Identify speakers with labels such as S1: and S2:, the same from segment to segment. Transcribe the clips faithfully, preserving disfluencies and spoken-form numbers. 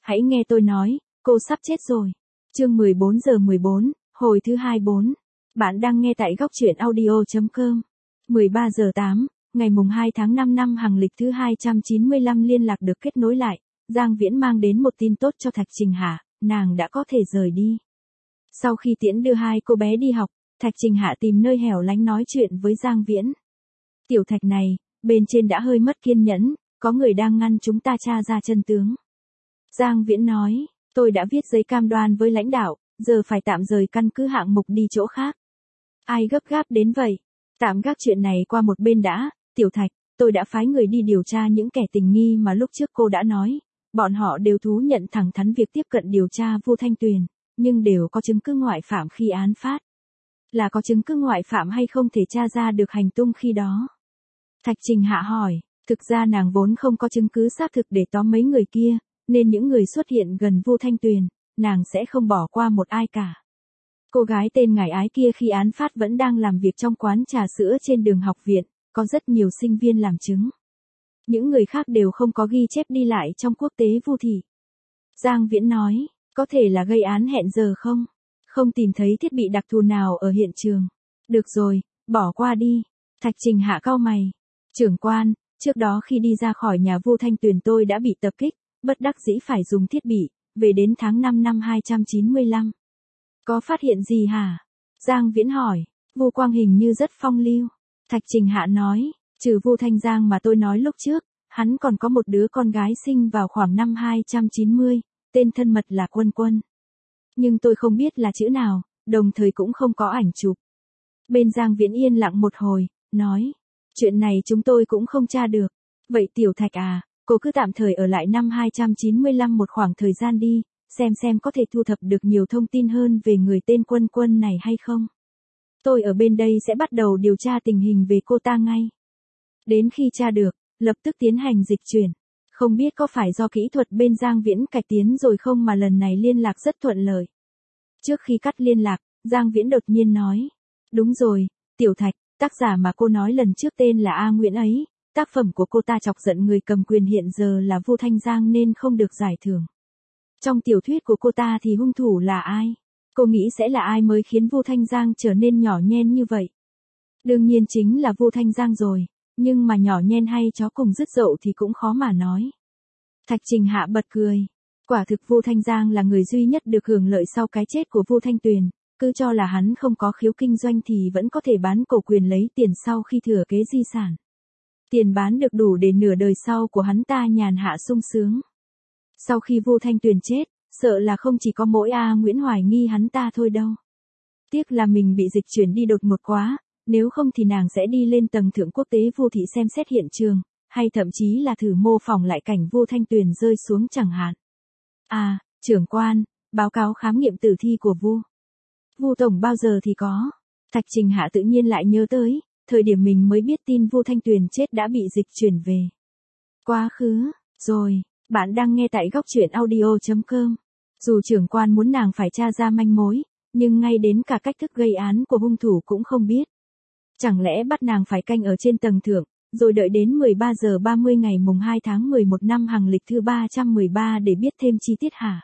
S1: Hãy nghe tôi nói, cô sắp chết rồi. Chương mười bốn giờ mười bốn, hồi thứ hai mươi bốn. Bạn đang nghe tại góc truyện audio.com. mười ba giờ tám, ngày mùng hai tháng năm năm Hằng lịch thứ hai trăm chín mươi lăm liên lạc được kết nối lại. Giang Viễn mang đến một tin tốt cho Thạch Trình Hạ, nàng đã có thể rời đi. Sau khi tiễn đưa hai cô bé đi học, Thạch Trình Hạ tìm nơi hẻo lánh nói chuyện với Giang Viễn. Tiểu Thạch này, bên trên đã hơi mất kiên nhẫn, có người đang ngăn chúng ta tra ra chân tướng. Giang Viễn nói, tôi đã viết giấy cam đoan với lãnh đạo, giờ phải tạm rời căn cứ hạng mục đi chỗ khác. Ai gấp gáp đến vậy? Tạm gác chuyện này qua một bên đã, Tiểu Thạch, tôi đã phái người đi điều tra những kẻ tình nghi mà lúc trước cô đã nói. Bọn họ đều thú nhận thẳng thắn việc tiếp cận điều tra Vu Thanh Tuyền, nhưng đều có chứng cứ ngoại phạm khi án phát. Là có chứng cứ ngoại phạm hay không thể tra ra được hành tung khi đó? Thạch Trình Hạ hỏi, thực ra nàng vốn không có chứng cứ xác thực để tóm mấy người kia, nên những người xuất hiện gần Vu Thanh Tuyền, nàng sẽ không bỏ qua một ai cả. Cô gái tên Ngải Ái kia khi án phát vẫn đang làm việc trong quán trà sữa trên đường học viện, có rất nhiều sinh viên làm chứng. Những người khác đều không có ghi chép đi lại trong quốc tế Vu thị. Giang Viễn nói, có thể là gây án hẹn giờ không? Không tìm thấy thiết bị đặc thù nào ở hiện trường. Được rồi, bỏ qua đi. Thạch Trình Hạ cau mày. Trưởng quan, trước đó khi đi ra khỏi nhà Vu Thanh Tuyền tôi đã bị tập kích, bất đắc dĩ phải dùng thiết bị, về đến tháng năm năm hai trăm chín mươi lăm. Có phát hiện gì hả? Giang Viễn hỏi, Vu Quang hình như rất phong lưu. Thạch Trình Hạ nói, trừ Vu Thanh Giang mà tôi nói lúc trước, hắn còn có một đứa con gái sinh vào khoảng năm hai trăm chín mươi, tên thân mật là Quân Quân. Nhưng tôi không biết là chữ nào, đồng thời cũng không có ảnh chụp. Bên Giang Viễn yên lặng một hồi, nói, chuyện này chúng tôi cũng không tra được. Vậy Tiểu Thạch à, cô cứ tạm thời ở lại năm hai trăm chín mươi lăm một khoảng thời gian đi, xem xem có thể thu thập được nhiều thông tin hơn về người tên Quân Quân này hay không. Tôi ở bên đây sẽ bắt đầu điều tra tình hình về cô ta ngay. Đến khi tra được, lập tức tiến hành dịch chuyển. Không biết có phải do kỹ thuật bên Giang Viễn cải tiến rồi không mà lần này liên lạc rất thuận lợi. Trước khi cắt liên lạc, Giang Viễn đột nhiên nói. Đúng rồi, Tiểu Thạch, tác giả mà cô nói lần trước tên là A Nguyễn ấy. Tác phẩm của cô ta chọc giận người cầm quyền hiện giờ là Vu Thanh Giang nên không được giải thưởng. Trong tiểu thuyết của cô ta thì hung thủ là ai? Cô nghĩ sẽ là ai mới khiến Vu Thanh Giang trở nên nhỏ nhen như vậy? Đương nhiên chính là Vu Thanh Giang rồi, nhưng mà nhỏ nhen hay chó cùng dứt dậu thì cũng khó mà nói. Thạch Trình Hạ bật cười. Quả thực Vu Thanh Giang là người duy nhất được hưởng lợi sau cái chết của Vu Thanh Tuyền, cứ cho là hắn không có khiếu kinh doanh thì vẫn có thể bán cổ quyền lấy tiền sau khi thừa kế di sản. Tiền bán được đủ để nửa đời sau của hắn ta nhàn hạ sung sướng. Sau khi Vu Thanh Tuyền chết, sợ là không chỉ có mỗi A Nguyễn hoài nghi hắn ta thôi đâu. Tiếc là mình bị dịch chuyển đi đột ngột quá, nếu không thì nàng sẽ đi lên tầng thượng quốc tế Vu thị xem xét hiện trường, hay thậm chí là thử mô phỏng lại cảnh Vu Thanh Tuyền rơi xuống chẳng hạn. À, trưởng quan, báo cáo khám nghiệm tử thi của Vu. Vu tổng bao giờ thì có? Thạch Trình Hạ tự nhiên lại nhớ tới, thời điểm mình mới biết tin Vu Thanh Tuyền chết đã bị dịch chuyển về. Quá khứ, rồi, bạn đang nghe tại góc truyện audio.com. Dù trưởng quan muốn nàng phải tra ra manh mối, nhưng ngay đến cả cách thức gây án của hung thủ cũng không biết. Chẳng lẽ bắt nàng phải canh ở trên tầng thượng, rồi đợi đến mười ba giờ ba mươi ngày mùng hai tháng mười một năm Hằng lịch thứ ba trăm mười ba để biết thêm chi tiết hả?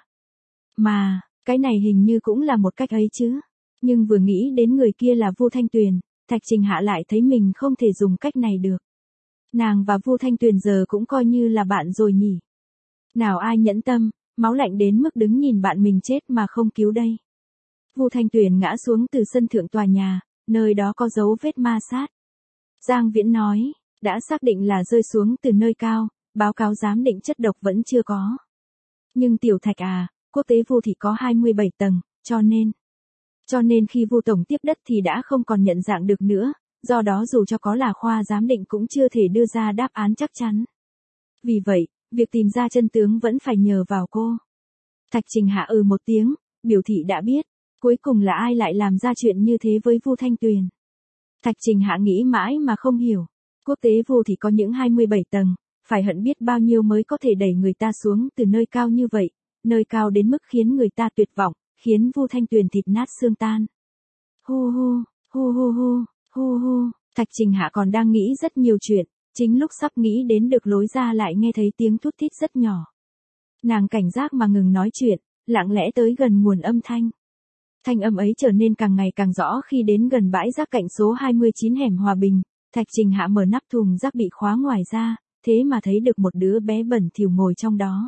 S1: Mà, cái này hình như cũng là một cách ấy chứ. Nhưng vừa nghĩ đến người kia là Vu Thanh Tuyền, Thạch Trình Hạ lại thấy mình không thể dùng cách này được. Nàng và Vu Thanh Tuyền giờ cũng coi như là bạn rồi nhỉ. Nào ai nhẫn tâm, máu lạnh đến mức đứng nhìn bạn mình chết mà không cứu đây. Vu Thanh Tuyền ngã xuống từ sân thượng tòa nhà, nơi đó có dấu vết ma sát. Giang Viễn nói, đã xác định là rơi xuống từ nơi cao, báo cáo giám định chất độc vẫn chưa có. Nhưng Tiểu Thạch à, quốc tế Vu thì có hai mươi bảy tầng, cho nên... Cho nên khi Vu tổng tiếp đất thì đã không còn nhận dạng được nữa, do đó dù cho có là khoa giám định cũng chưa thể đưa ra đáp án chắc chắn. Vì vậy, việc tìm ra chân tướng vẫn phải nhờ vào cô. Thạch Trình Hạ ừ một tiếng, biểu thị đã biết, cuối cùng là ai lại làm ra chuyện như thế với Vu Thanh Tuyền. Thạch Trình Hạ nghĩ mãi mà không hiểu, quốc tế Vu thì có những hai mươi bảy tầng, phải hận biết bao nhiêu mới có thể đẩy người ta xuống từ nơi cao như vậy, nơi cao đến mức khiến người ta tuyệt vọng, khiến Vu Thanh Tuyền thịt nát xương tan. Hu hu, hu hu hu, hu hu, Thạch Trình Hạ còn đang nghĩ rất nhiều chuyện, chính lúc sắp nghĩ đến được lối ra lại nghe thấy tiếng thút thít rất nhỏ. Nàng cảnh giác mà ngừng nói chuyện, lặng lẽ tới gần nguồn âm thanh. Thanh âm ấy trở nên càng ngày càng rõ khi đến gần bãi rác cạnh số hai mươi chín hẻm Hòa Bình. Thạch Trình Hạ mở nắp thùng rác bị khóa ngoài ra, thế mà thấy được một đứa bé bẩn thỉu ngồi trong đó.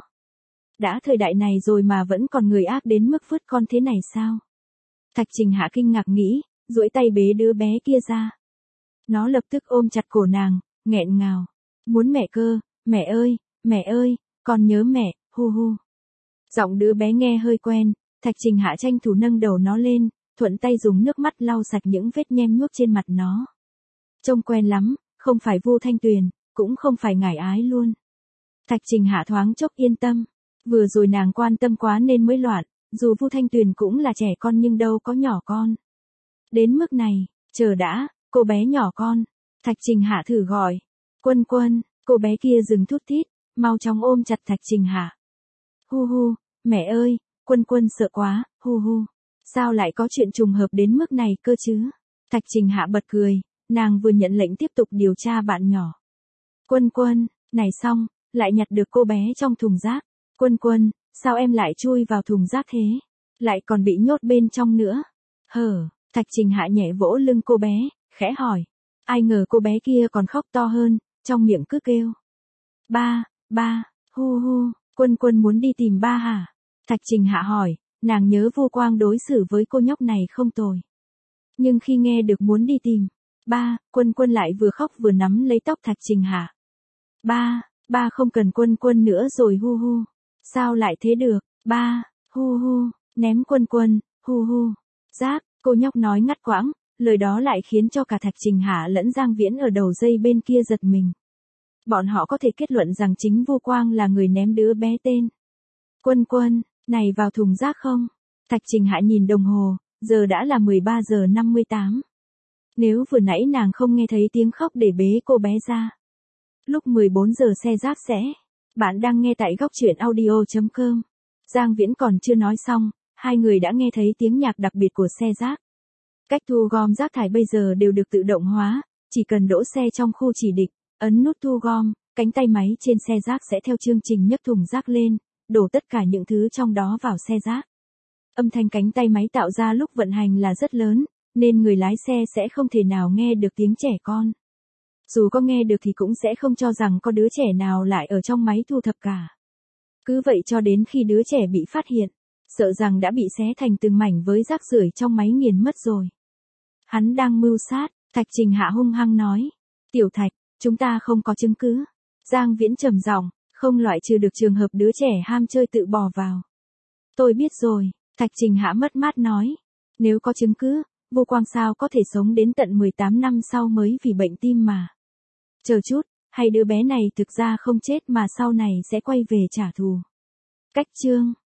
S1: Đã thời đại này rồi mà vẫn còn người ác đến mức vứt con thế này sao? Thạch Trình Hạ kinh ngạc nghĩ, duỗi tay bế đứa bé kia ra. Nó lập tức ôm chặt cổ nàng, nghẹn ngào. Muốn mẹ cơ, mẹ ơi, mẹ ơi, con nhớ mẹ, hu hu. Giọng đứa bé nghe hơi quen, Thạch Trình Hạ tranh thủ nâng đầu nó lên, thuận tay dùng nước mắt lau sạch những vết nhem nhuốc trên mặt nó. Trông quen lắm, không phải Vu Thanh Tuyền, cũng không phải Ngải Ái luôn. Thạch Trình Hạ thoáng chốc yên tâm. Vừa rồi nàng quan tâm quá nên mới loạn, dù Vu Thanh Tuyền cũng là trẻ con nhưng đâu có nhỏ con. Đến mức này, chờ đã, cô bé nhỏ con. Thạch Trình Hạ thử gọi. Quân Quân, cô bé kia dừng thút thít, mau chóng ôm chặt Thạch Trình Hạ. Hu hu, mẹ ơi, Quân Quân sợ quá, hu hu. Sao lại có chuyện trùng hợp đến mức này cơ chứ? Thạch Trình Hạ bật cười, nàng vừa nhận lệnh tiếp tục điều tra bạn nhỏ. Quân Quân, này xong, lại nhặt được cô bé trong thùng rác. Quân Quân, sao em lại chui vào thùng rác thế? Lại còn bị nhốt bên trong nữa. Hờ, Thạch Trình Hạ nhẹ vỗ lưng cô bé, khẽ hỏi. Ai ngờ cô bé kia còn khóc to hơn, trong miệng cứ kêu. Ba, ba, hu hu, Quân Quân muốn đi tìm ba hả? Thạch Trình Hạ hỏi, nàng nhớ Vu Quang đối xử với cô nhóc này không tồi. Nhưng khi nghe được muốn đi tìm ba, Quân Quân lại vừa khóc vừa nắm lấy tóc Thạch Trình Hạ. Ba, ba không cần Quân Quân nữa rồi hu hu. Sao lại thế được, ba, hu hu, ném Quân Quân, hu hu. Giác, cô nhóc nói ngắt quãng, lời đó lại khiến cho cả Thạch Trình Hạ lẫn Giang Viễn ở đầu dây bên kia giật mình. Bọn họ có thể kết luận rằng chính Vu Quang là người ném đứa bé tên Quân Quân này vào thùng rác không? Thạch Trình Hạ nhìn đồng hồ, giờ đã là mười ba giờ năm mươi tám. Nếu vừa nãy nàng không nghe thấy tiếng khóc để bế cô bé ra. Lúc mười bốn giờ xe rác sẽ. Bạn đang nghe tại góc truyện audio chấm com. Giang Viễn còn chưa nói xong, hai người đã nghe thấy tiếng nhạc đặc biệt của xe rác. Cách thu gom rác thải bây giờ đều được tự động hóa, chỉ cần đỗ xe trong khu chỉ định, ấn nút thu gom, cánh tay máy trên xe rác sẽ theo chương trình nhấc thùng rác lên, đổ tất cả những thứ trong đó vào xe rác. Âm thanh cánh tay máy tạo ra lúc vận hành là rất lớn, nên người lái xe sẽ không thể nào nghe được tiếng trẻ con. Dù có nghe được thì cũng sẽ không cho rằng có đứa trẻ nào lại ở trong máy thu thập cả. Cứ vậy cho đến khi đứa trẻ bị phát hiện, sợ rằng đã bị xé thành từng mảnh với rác rưởi trong máy nghiền mất rồi. Hắn đang mưu sát, Thạch Trình Hạ hung hăng nói. Tiểu Thạch, chúng ta không có chứng cứ. Giang Viễn trầm giọng, không loại trừ được trường hợp đứa trẻ ham chơi tự bò vào. Tôi biết rồi, Thạch Trình Hạ mất mát nói. Nếu có chứng cứ, Vu Quang sao có thể sống đến tận mười tám năm sau mới vì bệnh tim mà. Chờ chút, hay đứa bé này thực ra không chết mà sau này sẽ quay về trả thù. Cách chương